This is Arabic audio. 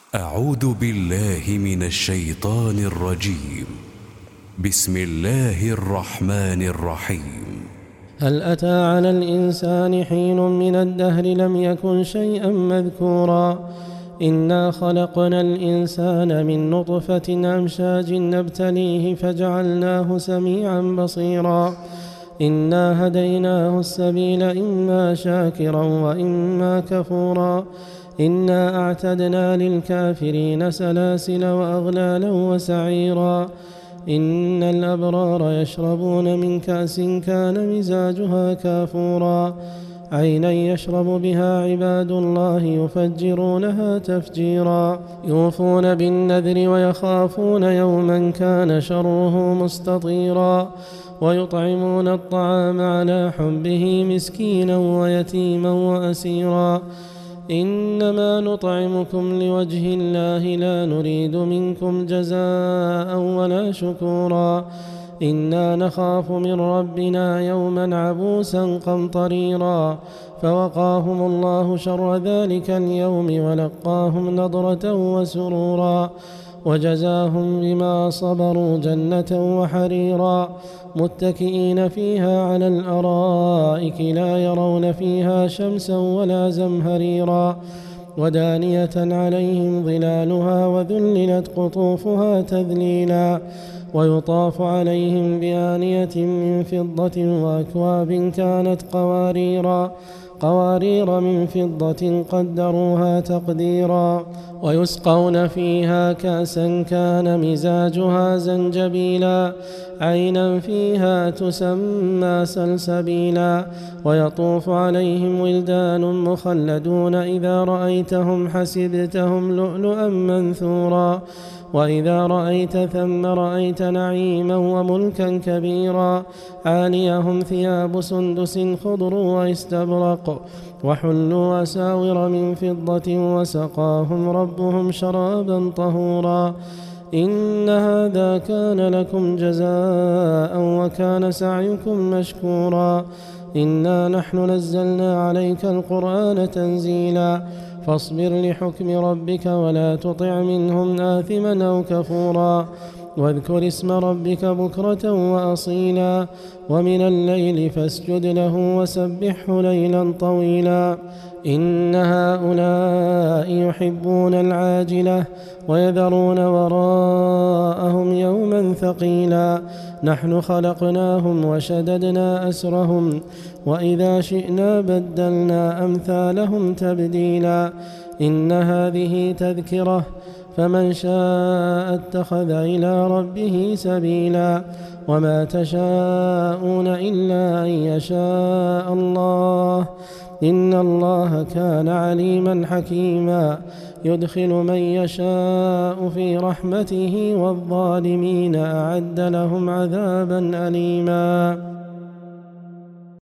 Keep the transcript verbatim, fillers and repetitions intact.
أعوذ بالله من الشيطان الرجيم. بسم الله الرحمن الرحيم. هل أتى على الإنسان حين من الدهر لم يكن شيئا مذكورا إنا خلقنا الإنسان من نطفة أمشاج نبتليه فجعلناه سميعا بصيرا إنا هديناه السبيل إما شاكرا وإما كفورا إنا أعتدنا للكافرين سلاسل وأغلالا وسعيرا إن الأبرار يشربون من كأس كان مزاجها كافورا عينا يشرب بها عباد الله يفجرونها تفجيرا يوفون بالنذر ويخافون يوما كان شره مستطيرا ويطعمون الطعام على حبه مسكينا ويتيما وأسيرا إنما نطعمكم لوجه الله لا نريد منكم جزاء ولا شكورا إنا نخاف من ربنا يوما عبوسا قمطريرا فوقاهم الله شر ذلك اليوم ولقاهم نضرة وسرورا وجزاهم بما صبروا جنة وحريرا متكئين فيها على الأرائك لا يرون فيها شمسا ولا زمهريرا ودانية عليهم ظلالها وذللت قطوفها تذليلا ويطاف عليهم بآنية من فضة وأكواب كانت قواريرا قوارير من فضة قدروها تقديرا ويسقون فيها كأسا كان مزاجها زنجبيلا عينا فيها تسمى سلسبيلا ويطوف عليهم ولدان مخلدون إذا رأيتهم حسبتهم لؤلؤا منثورا وإذا رأيت ثم رأيت نعيما وملكا كبيرا عاليهم ثياب سندس خضر واستبرق وحلوا أساور من فضة وسقاهم ربهم شرابا طهورا إن هذا كان لكم جزاء وكان سعيكم مشكورا إنا نحن نزلنا عليك القرآن تنزيلا فاصبر لحكم ربك ولا تطع منهم آثما أو كفورا واذكر اسم ربك بكرة وأصيلا ومن الليل فاسجد له وسبحه ليلا طويلا إن هؤلاء يحبون العاجلة ويذرون وراءهم يوما ثقيلا نحن خلقناهم وشددنا أسرهم وإذا شئنا بدلنا أمثالهم تبديلا إن هذه تذكرة فمن شاء اتخذ إلى ربه سبيلا وما تشاءون إلا أن يشاء الله إن الله كان عليما حكيما يدخل من يشاء في رحمته والظالمين أعد لهم عذابا أليما.